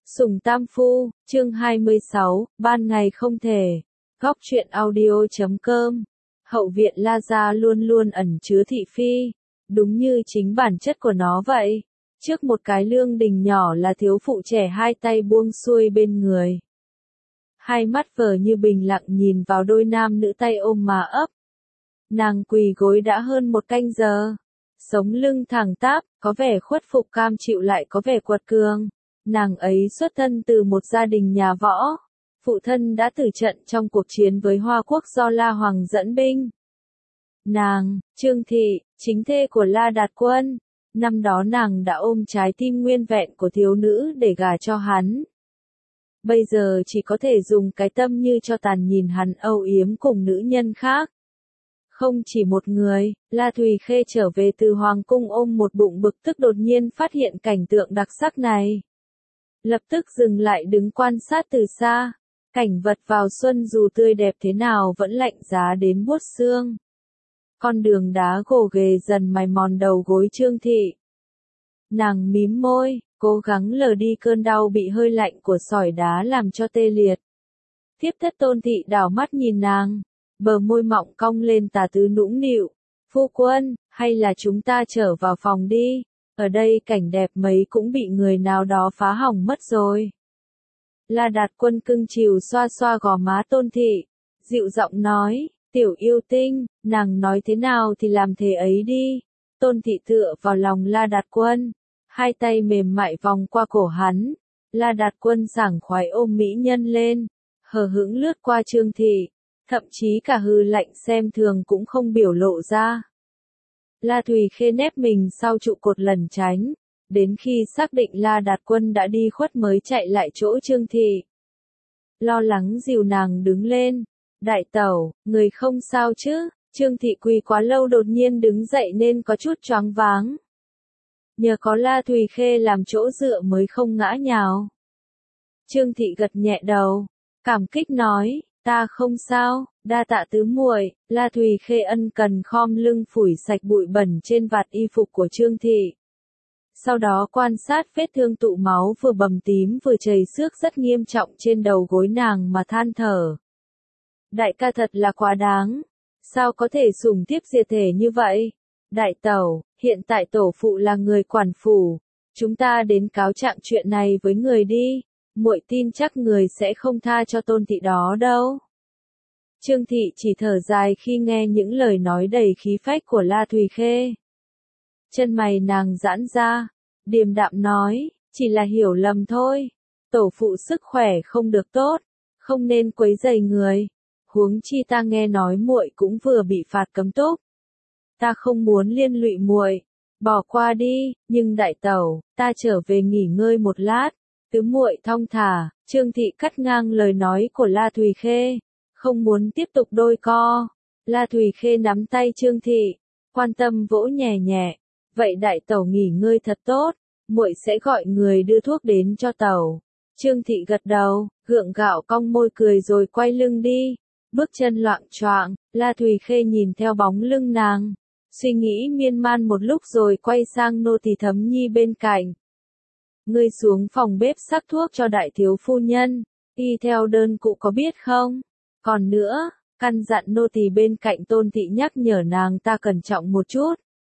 Sùng Tam Phu, chương 26, ban ngày không thể. Góc truyện audio.com. Hậu viện La Gia luôn luôn ẩn chứa thị phi, đúng như chính bản chất của nó vậy. Trước một cái lương đình nhỏ là thiếu phụ trẻ hai tay buông xuôi bên người. Hai mắt vờ như bình lặng nhìn vào đôi nam nữ tay ôm mà ấp. Nàng quỳ gối đã hơn một canh giờ. Sống lưng thẳng tắp, có vẻ khuất phục cam chịu lại có vẻ quật cường. Nàng ấy xuất thân từ một gia đình nhà võ. Phụ thân đã tử trận trong cuộc chiến với Hoa Quốc do La Hoàng dẫn binh. Nàng, Trương Thị, chính thê của La Đạt Quân. Năm đó nàng đã ôm trái tim nguyên vẹn của thiếu nữ để gả cho hắn. Bây giờ chỉ có thể dùng cái tâm như cho tàn nhìn hắn âu yếm cùng nữ nhân khác. Không chỉ một người, La Thùy Khê trở về từ Hoàng cung ôm một bụng bực tức đột nhiên phát hiện cảnh tượng đặc sắc này. Lập tức dừng lại đứng quan sát từ xa. Cảnh vật vào xuân dù tươi đẹp thế nào vẫn lạnh giá đến buốt xương. Con đường đá gồ ghề dần mài mòn đầu gối Trương Thị. Nàng mím môi, cố gắng lờ đi cơn đau bị hơi lạnh của sỏi đá làm cho tê liệt. Thiếp thất Tôn Thị đảo mắt nhìn nàng, bờ môi mọng cong lên tà tứ nũng nịu. Phu quân, hay là chúng ta trở vào phòng đi, ở đây cảnh đẹp mấy cũng bị người nào đó phá hỏng mất rồi. La Đạt Quân cưng chiều xoa xoa gò má Tôn Thị, dịu giọng nói, tiểu yêu tinh, nàng nói thế nào thì làm thế ấy đi. Tôn Thị tựa vào lòng La Đạt Quân, hai tay mềm mại vòng qua cổ hắn. La Đạt Quân sảng khoái ôm mỹ nhân lên, hờ hững lướt qua Trương Thị, thậm chí cả hừ lạnh xem thường cũng không biểu lộ ra. La Thùy Khê nép mình sau trụ cột lẩn tránh, đến khi xác định La Đạt Quân đã đi khuất mới chạy lại chỗ Trương Thị. Lo lắng dìu nàng đứng lên, đại tẩu, người không sao chứ? Trương Thị quỳ quá lâu đột nhiên đứng dậy nên có chút choáng váng. Nhờ có La Thùy Khê làm chỗ dựa mới không ngã nhào. Trương Thị gật nhẹ đầu, cảm kích nói, ta không sao, đa tạ tứ muội. La Thùy Khê ân cần khom lưng phủi sạch bụi bẩn trên vạt y phục của Trương Thị. Sau đó quan sát vết thương tụ máu vừa bầm tím vừa chảy xước rất nghiêm trọng trên đầu gối nàng mà than thở. Đại ca thật là quá đáng, sao có thể sủng tiếp diệt thể như vậy? Đại tẩu, hiện tại tổ phụ là người quản phủ, chúng ta đến cáo trạng chuyện này với người đi, muội tin chắc người sẽ không tha cho Tôn Thị đó đâu. Trương Thị chỉ thở dài khi nghe những lời nói đầy khí phách của La Thùy Khê. Chân mày nàng giãn ra, điềm đạm nói, chỉ là hiểu lầm thôi. Tổ phụ sức khỏe không được tốt, không nên quấy rầy người. Huống chi ta nghe nói muội cũng vừa bị phạt cấm túc. Ta không muốn liên lụy muội, bỏ qua đi, nhưng đại tẩu, ta trở về nghỉ ngơi một lát. Tứ muội thong thả. Trương Thị cắt ngang lời nói của La Thùy Khê, không muốn tiếp tục đôi co. La Thùy Khê nắm tay Trương Thị, quan tâm vỗ nhẹ nhẹ. Vậy đại tẩu nghỉ ngơi thật tốt, muội sẽ gọi người đưa thuốc đến cho tẩu. Trương Thị gật đầu, gượng gạo cong môi cười rồi quay lưng đi. Bước chân loạng choạng, La Thùy Khê nhìn theo bóng lưng nàng, suy nghĩ miên man một lúc rồi quay sang nô tỳ Thấm Nhi bên cạnh. Ngươi xuống phòng bếp sắc thuốc cho đại thiếu phu nhân, y theo đơn cụ có biết không? Còn nữa, căn dặn nô tỳ bên cạnh Tôn Thị nhắc nhở nàng ta cẩn trọng một chút.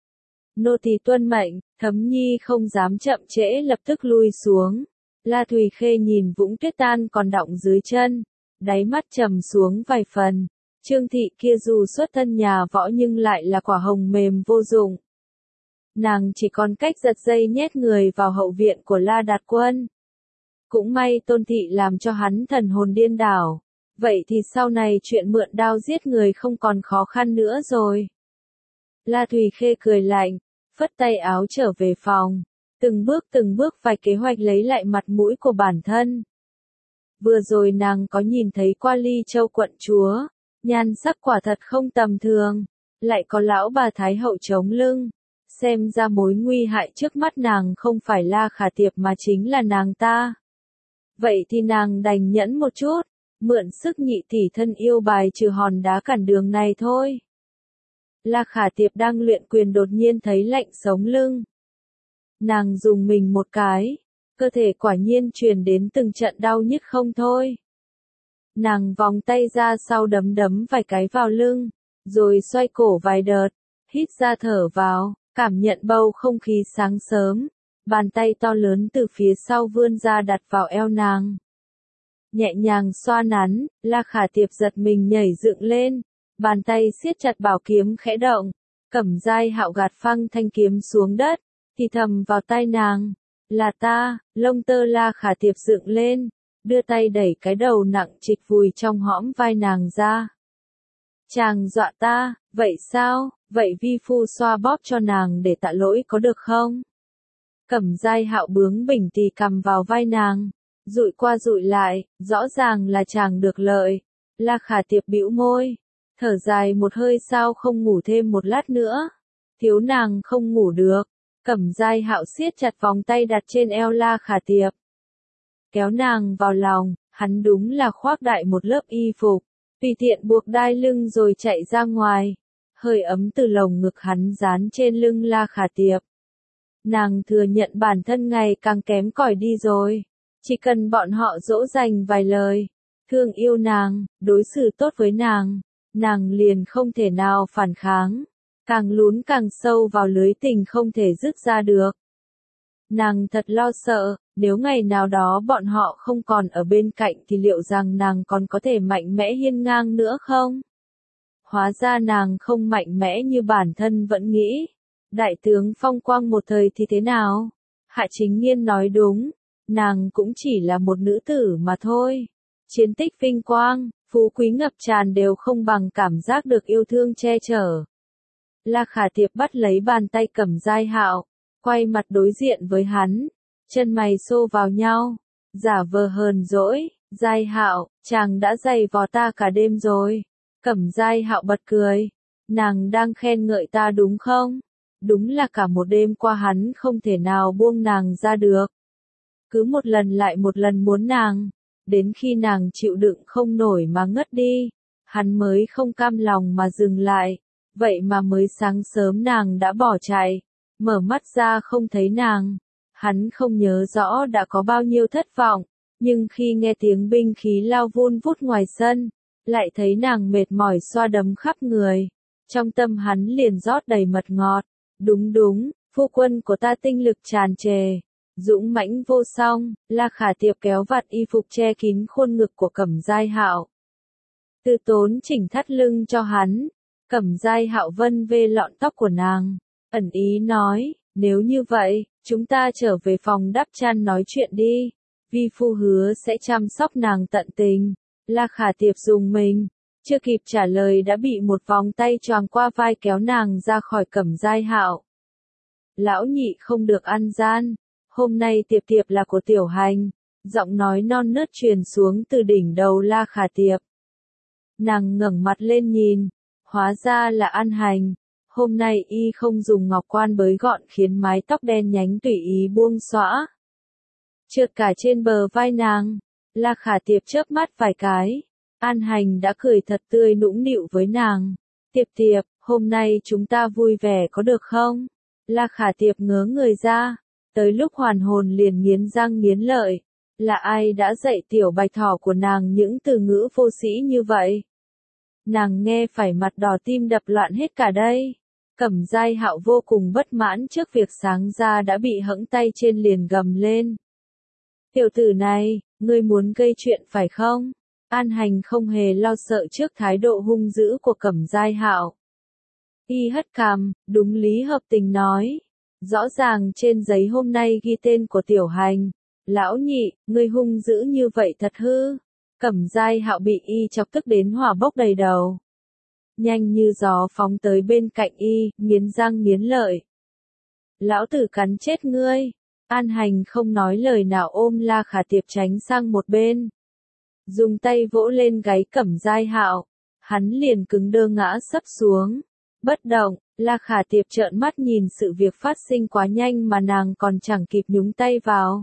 Nô tỳ tuân mệnh. Thấm Nhi không dám chậm trễ lập tức lui xuống. La Thùy Khê nhìn vũng tuyết tan còn đọng dưới chân, đáy mắt trầm xuống vài phần. Trương Thị kia dù xuất thân nhà võ nhưng lại là quả hồng mềm vô dụng. Nàng chỉ còn cách giật dây nhét người vào hậu viện của La Đạt Quân. Cũng may Tôn Thị làm cho hắn thần hồn điên đảo. Vậy thì sau này chuyện mượn đao giết người không còn khó khăn nữa rồi. La Thùy Khê cười lạnh, phất tay áo trở về phòng. Từng bước vài kế hoạch lấy lại mặt mũi của bản thân. Vừa rồi nàng có nhìn thấy qua Ly Châu quận chúa, nhan sắc quả thật không tầm thường, lại có lão bà Thái hậu chống lưng. Xem ra mối nguy hại trước mắt nàng không phải La Khả Tiệp mà chính là nàng ta. Vậy thì nàng đành nhẫn một chút, mượn sức nhị tỷ thân yêu bài trừ hòn đá cản đường này thôi. La Khả Tiệp đang luyện quyền đột nhiên thấy lạnh sống lưng. Nàng dùng mình một cái, cơ thể quả nhiên truyền đến từng trận đau nhức không thôi. Nàng vòng tay ra sau đấm đấm vài cái vào lưng, rồi xoay cổ vài đợt, hít ra thở vào, cảm nhận bầu không khí sáng sớm, bàn tay to lớn từ phía sau vươn ra đặt vào eo nàng. Nhẹ nhàng xoa nắn, La Khả Tiệp giật mình nhảy dựng lên, bàn tay siết chặt bảo kiếm khẽ động, Cẩm Giai Hạo gạt phăng thanh kiếm xuống đất, thì thầm vào tai nàng, là ta. Lông tơ La Khả Tiệp dựng lên, đưa tay đẩy cái đầu nặng trịch vùi trong hõm vai nàng ra. Chàng dọa ta, vậy sao, vậy vi phu xoa bóp cho nàng để tạ lỗi có được không? Cẩm Giai Hạo bướng bỉnh tì cầm vào vai nàng, dụi qua dụi lại, rõ ràng là chàng được lợi. La Khả Tiệp bĩu môi, thở dài một hơi, sao không ngủ thêm một lát nữa? Thiếu nàng không ngủ được. Cẩm Giai Hạo siết chặt vòng tay đặt trên eo La Khả Tiệp, kéo nàng vào lòng, hắn đúng là khoác đại một lớp y phục, tùy tiện buộc đai lưng rồi chạy ra ngoài. Hơi ấm từ lồng ngực hắn dán trên lưng La Khả Tiệp. Nàng thừa nhận bản thân ngày càng kém cỏi đi rồi. Chỉ cần bọn họ dỗ dành vài lời, thương yêu nàng, đối xử tốt với nàng liền không thể nào phản kháng. Càng lún càng sâu vào lưới tình không thể dứt ra được. Nàng thật lo sợ, nếu ngày nào đó bọn họ không còn ở bên cạnh thì liệu rằng nàng còn có thể mạnh mẽ hiên ngang nữa không? Hóa ra nàng không mạnh mẽ như bản thân vẫn nghĩ. Đại tướng phong quang một thời thì thế nào? Hạ Chính Nghiên nói đúng, nàng cũng chỉ là một nữ tử mà thôi. Chiến tích vinh quang, phú quý ngập tràn đều không bằng cảm giác được yêu thương che chở. La Khả Tiệp bắt lấy bàn tay Cẩm Giai Hạo, quay mặt đối diện với hắn, chân mày xô vào nhau, giả vờ hờn dỗi, Giai Hạo, chàng đã giày vò ta cả đêm rồi. Cẩm Giai Hạo bật cười, nàng đang khen ngợi ta đúng không? Đúng là cả một đêm qua hắn không thể nào buông nàng ra được. Cứ một lần lại một lần muốn nàng, đến khi nàng chịu đựng không nổi mà ngất đi, hắn mới không cam lòng mà dừng lại. Vậy mà mới sáng sớm nàng đã bỏ chạy, mở mắt ra không thấy nàng. Hắn không nhớ rõ đã có bao nhiêu thất vọng, nhưng khi nghe tiếng binh khí lao vun vút ngoài sân, lại thấy nàng mệt mỏi xoa đấm khắp người. Trong tâm hắn liền rót đầy mật ngọt. Đúng đúng, phu quân của ta tinh lực tràn trề, dũng mãnh vô song. La Khả Tiệp kéo vạt y phục che kín khuôn ngực của Cẩm Giai Hạo, từ tốn chỉnh thắt lưng cho hắn. Cẩm Giai Hạo vân vê lọn tóc của nàng, ẩn ý nói, nếu như vậy, chúng ta trở về phòng đắp chăn nói chuyện đi. Vi phu hứa sẽ chăm sóc nàng tận tình. La Khả Tiệp dùng mình, chưa kịp trả lời đã bị một vòng tay choàng qua vai kéo nàng ra khỏi Cẩm Giai Hạo. Lão nhị không được ăn gian, hôm nay Tiệp Tiệp là của Tiểu Hành. Giọng nói non nớt truyền xuống từ đỉnh đầu La Khả Tiệp. Nàng ngẩng mặt lên nhìn, hóa ra là An Hành. Hôm nay y không dùng ngọc quan bới gọn khiến mái tóc đen nhánh tùy ý buông xõa, trượt cả trên bờ vai nàng. La Khả Tiệp chớp mắt vài cái. An Hành đã cười thật tươi nũng nịu với nàng. Tiệp Tiệp, hôm nay chúng ta vui vẻ có được không? La Khả Tiệp ngớ người ra, tới lúc hoàn hồn liền nghiến răng nghiến lợi. Là ai đã dạy tiểu bạch thỏ của nàng những từ ngữ vô sĩ như vậy? Nàng nghe phải mặt đỏ tim đập loạn hết cả đây. Cẩm Giai Hạo vô cùng bất mãn trước việc sáng ra đã bị hẫng tay trên liền gầm lên. Tiểu tử này, ngươi muốn gây chuyện phải không? An Hành không hề lo sợ trước thái độ hung dữ của Cẩm Giai Hạo. Y hất cằm, đúng lý hợp tình nói. Rõ ràng trên giấy hôm nay ghi tên của Tiểu Hành. Lão nhị, ngươi hung dữ như vậy thật hư. Cẩm Giai Hạo bị y chọc tức đến hỏa bốc đầy đầu. Nhanh như gió phóng tới bên cạnh y, nghiến răng nghiến lợi. Lão tử cắn chết ngươi. An Hành không nói lời nào ôm La Khả Tiệp tránh sang một bên. Dùng tay vỗ lên gáy Cẩm Giai Hạo. Hắn liền cứng đơ ngã sấp xuống. Bất động, La Khả Tiệp trợn mắt nhìn sự việc phát sinh quá nhanh mà nàng còn chẳng kịp nhúng tay vào.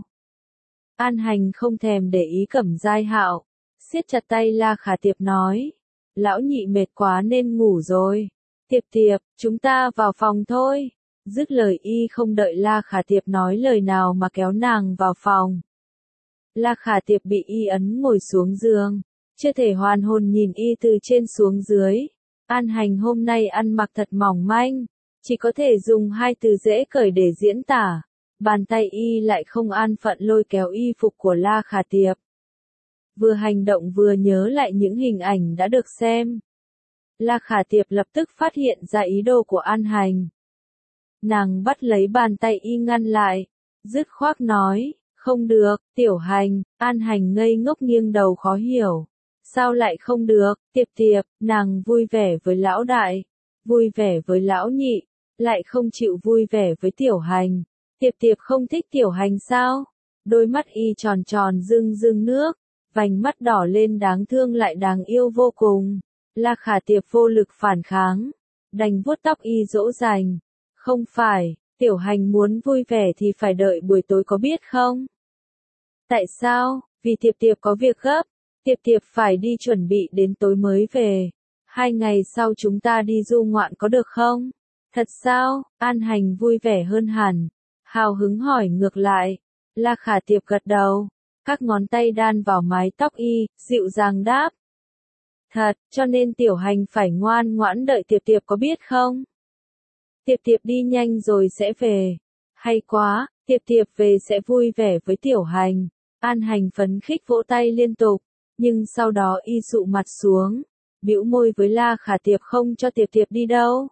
An Hành không thèm để ý Cẩm Giai Hạo, siết chặt tay La Khả Tiệp nói. Lão nhị mệt quá nên ngủ rồi. Tiệp Tiệp, chúng ta vào phòng thôi. Dứt lời y không đợi La Khả Tiệp nói lời nào mà kéo nàng vào phòng. La Khả Tiệp bị y ấn ngồi xuống giường, chưa thể hoàn hồn nhìn y từ trên xuống dưới. An Hành hôm nay ăn mặc thật mỏng manh, chỉ có thể dùng hai từ dễ cởi để diễn tả. Bàn tay y lại không an phận lôi kéo y phục của La Khả Tiệp. Vừa hành động vừa nhớ lại những hình ảnh đã được xem. La Khả Tiệp lập tức phát hiện ra ý đồ của An Hành. Nàng bắt lấy bàn tay y ngăn lại, dứt khoát nói, không được, Tiểu Hành. An Hành ngây ngốc nghiêng đầu khó hiểu. Sao lại không được, Tiệp Tiệp, nàng vui vẻ với lão đại, vui vẻ với lão nhị, lại không chịu vui vẻ với Tiểu Hành. Tiệp Tiệp không thích Tiểu Hành sao? Đôi mắt y tròn tròn rưng rưng nước, vành mắt đỏ lên đáng thương lại đáng yêu vô cùng. La Khả Tiệp vô lực phản kháng, đành vuốt tóc y dỗ dành. Không phải, Tiểu Hành muốn vui vẻ thì phải đợi buổi tối có biết không? Tại sao? Vì Tiệp Tiệp có việc gấp, Tiệp Tiệp phải đi chuẩn bị đến tối mới về. 2 ngày sau chúng ta đi du ngoạn có được không? Thật sao? An Hành vui vẻ hơn hẳn, hào hứng hỏi ngược lại. La Khả Tiệp gật đầu, các ngón tay đan vào mái tóc y, dịu dàng đáp. Thật, cho nên Tiểu Hành phải ngoan ngoãn đợi Tiệp Tiệp có biết không? Tiệp Tiệp đi nhanh rồi sẽ về. Hay quá, Tiệp Tiệp về sẽ vui vẻ với Tiểu Hành. An Hành phấn khích vỗ tay liên tục, nhưng sau đó y sụ mặt xuống, bĩu môi với La Khả Tiệp không cho Tiệp Tiệp đi đâu.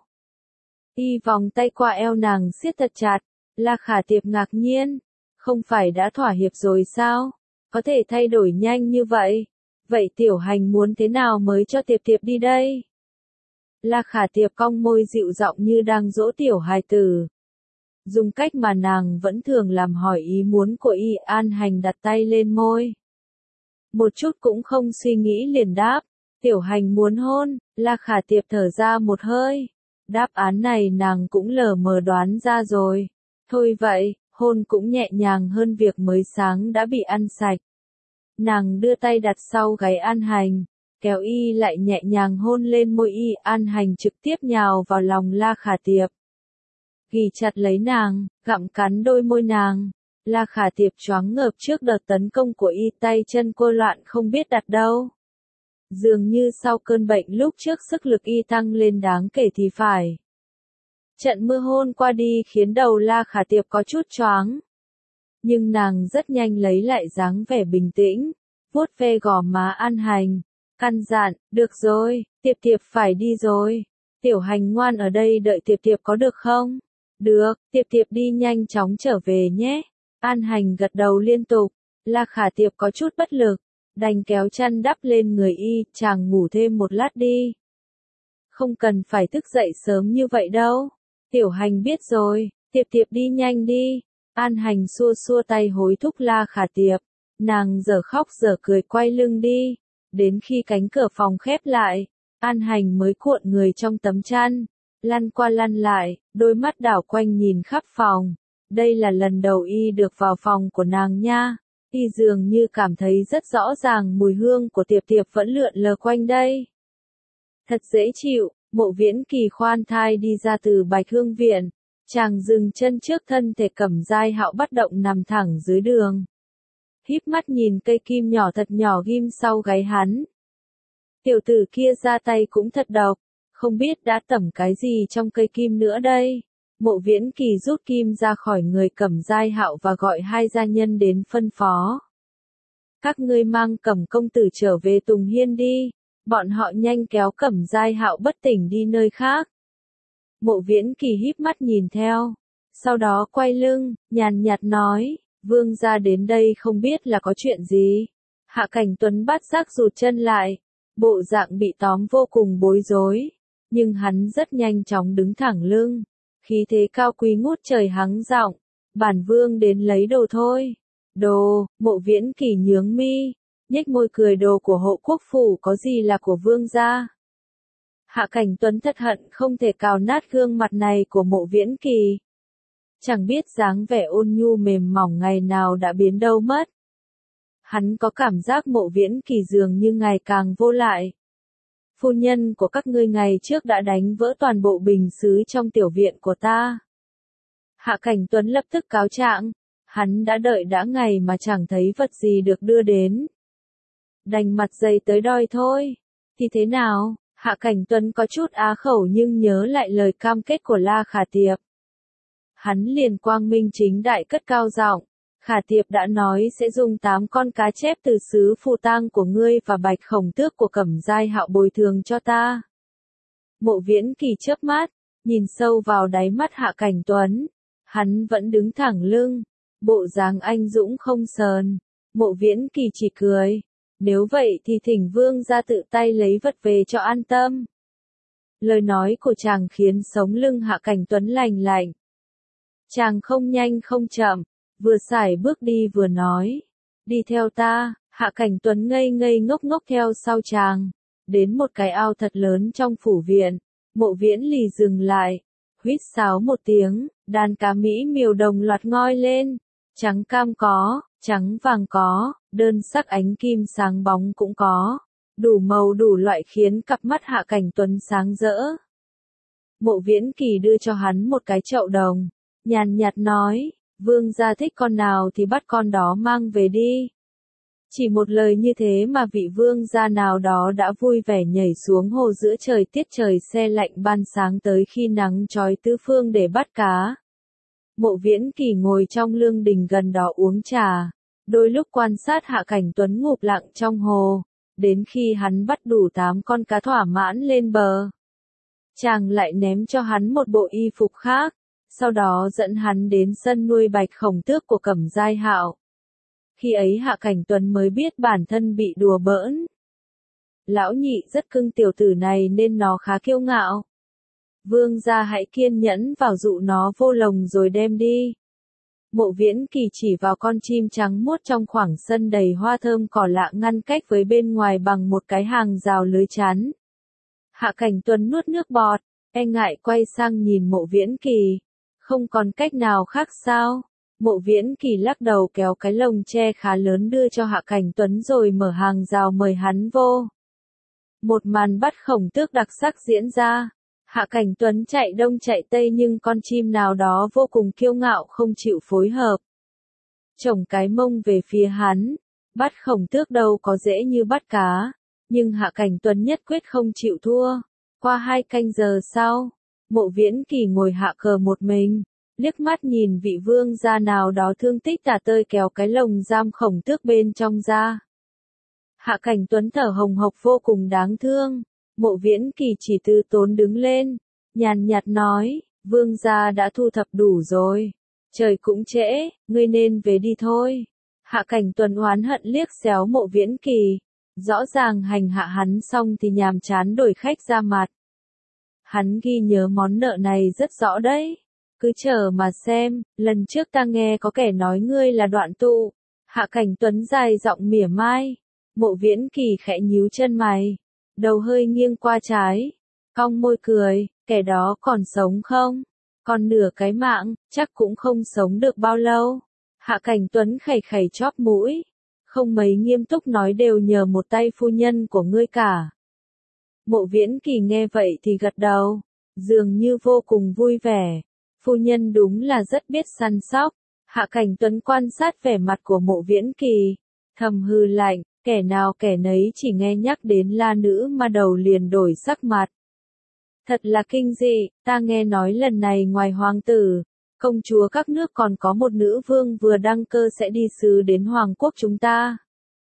Y vòng tay qua eo nàng siết thật chặt. La Khả Tiệp ngạc nhiên, không phải đã thỏa hiệp rồi sao? Có thể thay đổi nhanh như vậy? Vậy Tiểu Hành muốn thế nào mới cho Tiệp Tiệp đi đây? La Khả Tiệp cong môi dịu giọng như đang dỗ tiểu hài tử. Dùng cách mà nàng vẫn thường làm hỏi ý muốn của y. An Hành đặt tay lên môi. Một chút cũng không suy nghĩ liền đáp. Tiểu Hành muốn hôn. La Khả Tiệp thở ra một hơi. Đáp án này nàng cũng lờ mờ đoán ra rồi. Thôi vậy, hôn cũng nhẹ nhàng hơn việc mới sáng đã bị ăn sạch. Nàng đưa tay đặt sau gáy An Hành, kéo y lại nhẹ nhàng hôn lên môi y. An Hành trực tiếp nhào vào lòng La Khả Tiệp, ghì chặt lấy nàng, gặm cắn đôi môi nàng. La Khả Tiệp choáng ngợp trước đợt tấn công của y, tay chân cô loạn không biết đặt đâu. Dường như sau cơn bệnh lúc trước sức lực y tăng lên đáng kể thì phải. Trận mưa hôn qua đi khiến đầu La Khả Tiệp có chút choáng. Nhưng nàng rất nhanh lấy lại dáng vẻ bình tĩnh, vuốt ve gò má An Hành, căn dặn, được rồi, Tiệp Tiệp phải đi rồi. Tiểu Hành ngoan ở đây đợi Tiệp Tiệp có được không? Được, Tiệp Tiệp đi nhanh chóng trở về nhé. An Hành gật đầu liên tục. La Khả Tiệp có chút bất lực, đành kéo chăn đắp lên người y. Chàng ngủ thêm một lát đi. Không cần phải thức dậy sớm như vậy đâu. Tiểu Hành biết rồi, Tiệp Tiệp đi nhanh đi. An Hành xua xua tay hối thúc La Khả Tiệp. Nàng giờ khóc giờ cười quay lưng đi. Đến khi cánh cửa phòng khép lại, An Hành mới cuộn người trong tấm chăn, lăn qua lăn lại, đôi mắt đảo quanh nhìn khắp phòng. Đây là lần đầu y được vào phòng của nàng nha. Y dường như cảm thấy rất rõ ràng mùi hương của Tiệp Tiệp vẫn lượn lờ quanh đây. Thật dễ chịu. Mộ Viễn Kỳ khoan thai đi ra từ Bạch Hương Viện. Chàng dừng chân trước thân thể Cẩm Giai Hạo bất động nằm thẳng dưới đường. Híp mắt nhìn cây kim nhỏ thật nhỏ ghim sau gáy hắn. Tiểu tử kia ra tay cũng thật độc, không biết đã tẩm cái gì trong cây kim nữa đây. Mộ Viễn Kỳ rút kim ra khỏi người Cẩm Giai Hạo và gọi 2 gia nhân đến phân phó. Các ngươi mang Cẩm công tử trở về Tùng Hiên đi. Bọn họ nhanh kéo Cẩm Giai Hạo bất tỉnh đi nơi khác. Mộ Viễn Kỳ híp mắt nhìn theo, sau đó quay lưng, nhàn nhạt nói, vương gia đến đây không biết là có chuyện gì. Hạ Cảnh Tuấn bắt giác rụt chân lại, bộ dạng bị tóm vô cùng bối rối, nhưng hắn rất nhanh chóng đứng thẳng lưng, khí thế cao quý ngút trời hắng giọng, bản vương đến lấy đồ thôi. Đồ? Mộ Viễn Kỳ nhướng mi, nhếch môi cười, đồ của Hộ Quốc phủ có gì là của vương gia? Hạ Cảnh Tuấn thật hận không thể cào nát gương mặt này của Mộ Viễn Kỳ. Chẳng biết dáng vẻ ôn nhu mềm mỏng ngày nào đã biến đâu mất. Hắn có cảm giác Mộ Viễn Kỳ dường như ngày càng vô lại. Phu nhân của các ngươi ngày trước đã đánh vỡ toàn bộ bình sứ trong tiểu viện của ta. Hạ Cảnh Tuấn lập tức cáo trạng, hắn đã đợi đã ngày mà chẳng thấy vật gì được đưa đến. Đành mặt dày tới đòi thôi. Thì thế nào? Hạ Cảnh Tuấn có chút á khẩu nhưng nhớ lại lời cam kết của La Khả Tiệp. Hắn liền quang minh chính đại cất cao giọng, Khả Tiệp đã nói sẽ dùng 8 con cá chép từ xứ Phù Tang của ngươi và bạch khổng tước của Cẩm Giai Hạo bồi thường cho ta. Mộ Viễn Kỳ chớp mắt, nhìn sâu vào đáy mắt Hạ Cảnh Tuấn. Hắn vẫn đứng thẳng lưng, bộ dáng anh dũng không sờn. Mộ Viễn Kỳ chỉ cười. Nếu vậy thì thỉnh vương ra tự tay lấy vật về cho an tâm. Lời nói của chàng khiến sống lưng Hạ Cảnh Tuấn lành lạnh. Chàng không nhanh không chậm, vừa sải bước đi vừa nói. Đi theo ta. Hạ Cảnh Tuấn ngây ngây ngốc ngốc theo sau chàng. Đến một cái ao thật lớn trong phủ viện. Mộ Viễn Lì dừng lại. Huýt sáo một tiếng, đàn cá mỹ miều đồng loạt ngoi lên. Trắng cam có, trắng vàng có, đơn sắc ánh kim sáng bóng cũng có. Đủ màu đủ loại khiến cặp mắt Hạ Cảnh Tuấn sáng rỡ. Mộ Viễn Kỳ đưa cho hắn một cái chậu đồng. Nhàn nhạt nói, vương gia thích con nào thì bắt con đó mang về đi. Chỉ một lời như thế mà vị vương gia nào đó đã vui vẻ nhảy xuống hồ giữa trời tiết trời se lạnh ban sáng tới khi nắng chói tứ phương để bắt cá. Mộ Viễn Kỳ ngồi trong lương đình gần đó uống trà, đôi lúc quan sát Hạ Cảnh Tuấn ngụp lặng trong hồ, đến khi hắn bắt đủ 8 con cá thỏa mãn lên bờ. Chàng lại ném cho hắn một bộ y phục khác, sau đó dẫn hắn đến sân nuôi bạch khổng tước của Cẩm Giai Hạo. Khi ấy Hạ Cảnh Tuấn mới biết bản thân bị đùa bỡn. Lão nhị rất cưng tiểu tử này nên nó khá kiêu ngạo. Vương gia hãy kiên nhẫn vào dụ nó vô lồng rồi đem đi. Mộ Viễn Kỳ chỉ vào con chim trắng muốt trong khoảng sân đầy hoa thơm cỏ lạ ngăn cách với bên ngoài bằng một cái hàng rào lưới chắn. Hạ Cảnh Tuấn nuốt nước bọt, e ngại quay sang nhìn Mộ Viễn Kỳ. Không còn cách nào khác sao? Mộ Viễn Kỳ lắc đầu kéo cái lồng tre khá lớn đưa cho Hạ Cảnh Tuấn rồi mở hàng rào mời hắn vô. Một màn bắt khổng tước đặc sắc diễn ra. Hạ Cảnh Tuấn chạy đông chạy tây nhưng con chim nào đó vô cùng kiêu ngạo không chịu phối hợp. Chổng cái mông về phía hắn. Bắt khổng tước đâu có dễ như bắt cá. Nhưng Hạ Cảnh Tuấn nhất quyết không chịu thua. Qua 2 canh giờ sau, Mộ Viễn Kỳ ngồi hạ cờ một mình. Liếc mắt nhìn vị vương gia nào đó thương tích tả tơi kéo cái lồng giam khổng tước bên trong ra. Hạ Cảnh Tuấn thở hồng hộc vô cùng đáng thương. Mộ Viễn Kỳ chỉ từ tốn đứng lên, nhàn nhạt nói, vương gia đã thu thập đủ rồi. Trời cũng trễ, ngươi nên về đi thôi. Hạ Cảnh Tuấn oán hận liếc xéo Mộ Viễn Kỳ. Rõ ràng hành hạ hắn xong thì nhàm chán đổi khách ra mặt. Hắn ghi nhớ món nợ này rất rõ đấy. Cứ chờ mà xem, lần trước ta nghe có kẻ nói ngươi là đoạn tụ. Hạ Cảnh Tuấn dài giọng mỉa mai. Mộ Viễn Kỳ khẽ nhíu chân mày. Đầu hơi nghiêng qua trái. Cong môi cười, kẻ đó còn sống không? Còn nửa cái mạng, chắc cũng không sống được bao lâu. Hạ Cảnh Tuấn khẩy khẩy chóp mũi. Không mấy nghiêm túc nói đều nhờ một tay phu nhân của ngươi cả. Mộ Viễn Kỳ nghe vậy thì gật đầu. Dường như vô cùng vui vẻ. Phu nhân đúng là rất biết săn sóc. Hạ Cảnh Tuấn quan sát vẻ mặt của Mộ Viễn Kỳ. Thầm hừ lạnh, kẻ nào kẻ nấy chỉ nghe nhắc đến la nữ mà đầu liền đổi sắc mặt. Thật là kinh dị, ta nghe nói lần này ngoài hoàng tử, công chúa các nước còn có một nữ vương vừa đăng cơ sẽ đi sứ đến hoàng quốc chúng ta.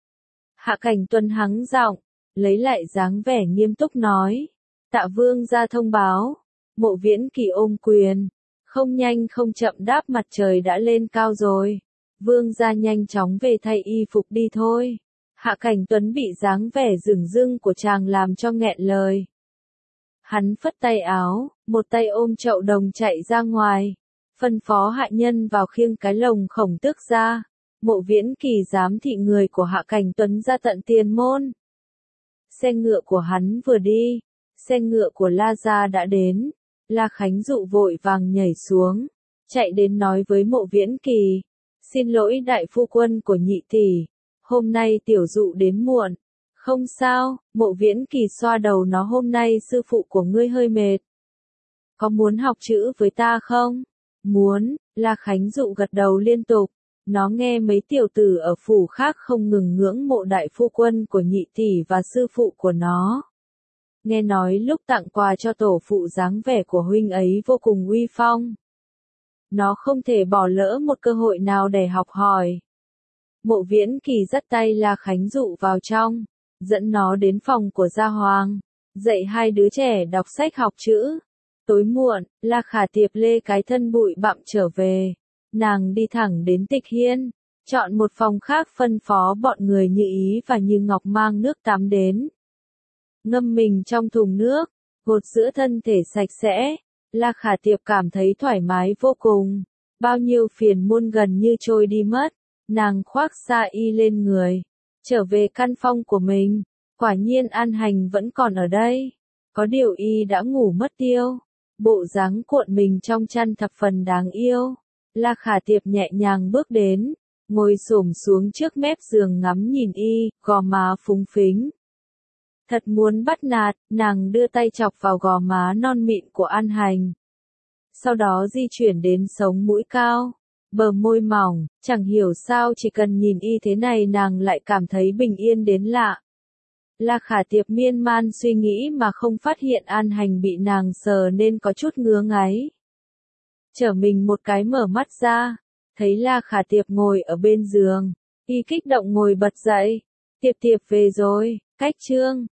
Hạ Cảnh Tuấn hắng giọng, lấy lại dáng vẻ nghiêm túc nói. Tạ vương ra thông báo. Mộ Viễn Kỳ ôm quyền. Không nhanh không chậm đáp mặt trời đã lên cao rồi. Vương gia nhanh chóng về thay y phục đi thôi. Hạ Cảnh Tuấn bị dáng vẻ rừng rưng của chàng làm cho nghẹn lời. Hắn phất tay áo, một tay ôm chậu đồng chạy ra ngoài. Phân phó hạ nhân vào khiêng cái lồng khổng tước ra. Mộ Viễn Kỳ giám thị người của Hạ Cảnh Tuấn ra tận tiền môn. Xe ngựa của hắn vừa đi, xe ngựa của La Gia đã đến. La Khánh Dụ vội vàng nhảy xuống, chạy đến nói với Mộ Viễn Kỳ. Xin lỗi đại phu quân của nhị tỷ, hôm nay tiểu dụ đến muộn. Không sao, Mộ Viễn Kỳ xoa đầu nó, hôm nay sư phụ của ngươi hơi mệt. Có muốn học chữ với ta không? Muốn, La Khánh Dụ gật đầu liên tục. Nó nghe mấy tiểu tử ở phủ khác không ngừng ngưỡng mộ đại phu quân của nhị tỷ và sư phụ của nó. Nghe nói lúc tặng quà cho tổ phụ dáng vẻ của huynh ấy vô cùng uy phong. Nó không thể bỏ lỡ một cơ hội nào để học hỏi. Mộ Viễn Kỳ dắt tay La Khánh Dụ vào trong, dẫn nó đến phòng của Gia Hoàng, dạy hai đứa trẻ đọc sách học chữ. Tối muộn, La Khả Tiệp lê cái thân bụi bặm trở về. Nàng đi thẳng đến Tịch Hiên, chọn một phòng khác phân phó bọn người Như Ý và Như Ngọc mang nước tắm đến. Ngâm mình trong thùng nước, gột rửa thân thể sạch sẽ, La Khả Tiệp cảm thấy thoải mái vô cùng. Bao nhiêu phiền muôn gần như trôi đi mất, nàng khoác sa y lên người, trở về căn phòng của mình. Quả nhiên An Hành vẫn còn ở đây, có điều y đã ngủ mất tiêu. Bộ dáng cuộn mình trong chăn thập phần đáng yêu. La Khả Tiệp nhẹ nhàng bước đến, ngồi xổm xuống trước mép giường ngắm nhìn y, gò má phúng phính. Thật muốn bắt nạt, nàng đưa tay chọc vào gò má non mịn của An Hành. Sau đó di chuyển đến sống mũi cao, bờ môi mỏng, chẳng hiểu sao chỉ cần nhìn y thế này nàng lại cảm thấy bình yên đến lạ. La Khả Tiệp miên man suy nghĩ mà không phát hiện An Hành bị nàng sờ nên có chút ngứa ngáy. Trở mình một cái mở mắt ra, thấy La Khả Tiệp ngồi ở bên giường, y kích động ngồi bật dậy. Tiệp Tiệp về rồi, cách chương.